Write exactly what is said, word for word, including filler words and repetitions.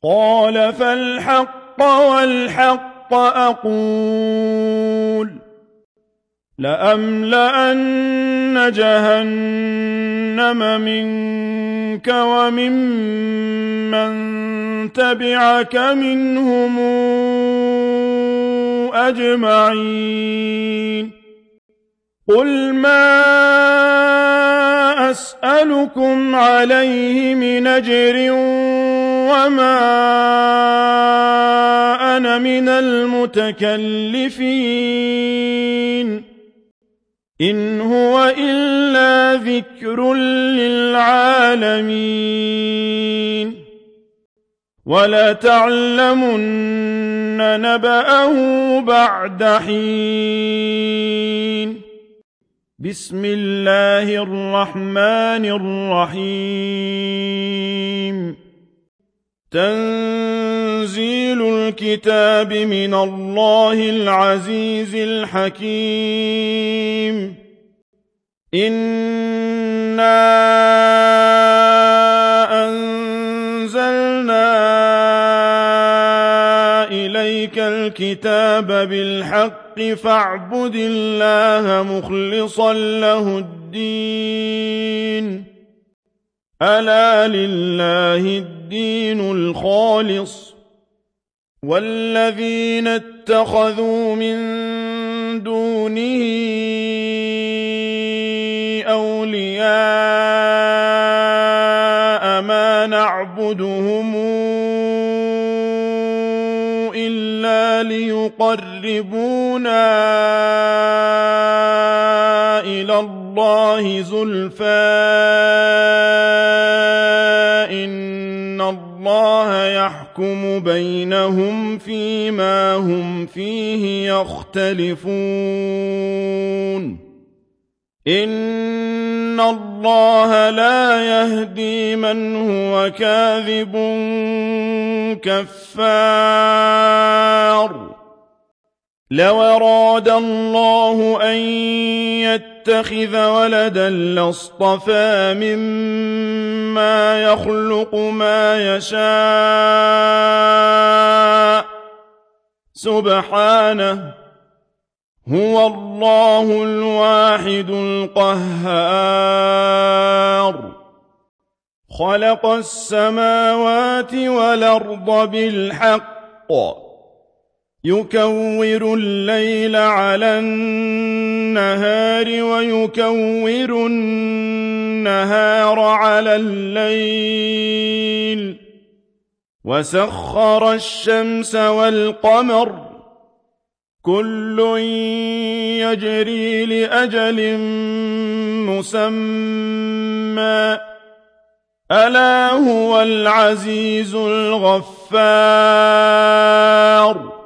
قال فالحق والحق أقول لأملأن جهنم منك وممن تبعك منهم أجمعين قل ما أسألكم عليه من أجر وما أنا من المتكلفين إن هو إلا ذكر للعالمين ولتعلمن نبأه بعد حين بسم الله الرحمن الرحيم تنزيل الكتاب من الله العزيز الحكيم إنا أنزلنا إليك الكتاب بالحق فاعبد الله مخلصا له الدين ألا لله الدين الخالص والذين اتخذوا من دونه أولياء ما نعبدهم إلا ليقربونا إلى الله زلفى إن الله يحكم بينهم فيما هم فيه يختلفون إن الله لا يهدي من هو كاذب كفار لو أراد الله أن يتخذ ولدا لاصطفى مما يخلق ما يشاء سبحانه هو الله الواحد القهار خلق السماوات والأرض بالحق يكور الليل على النهار ويكور النهار على الليل وسخر الشمس والقمر كل يجري لأجل مسمى ألا هو العزيز الغفار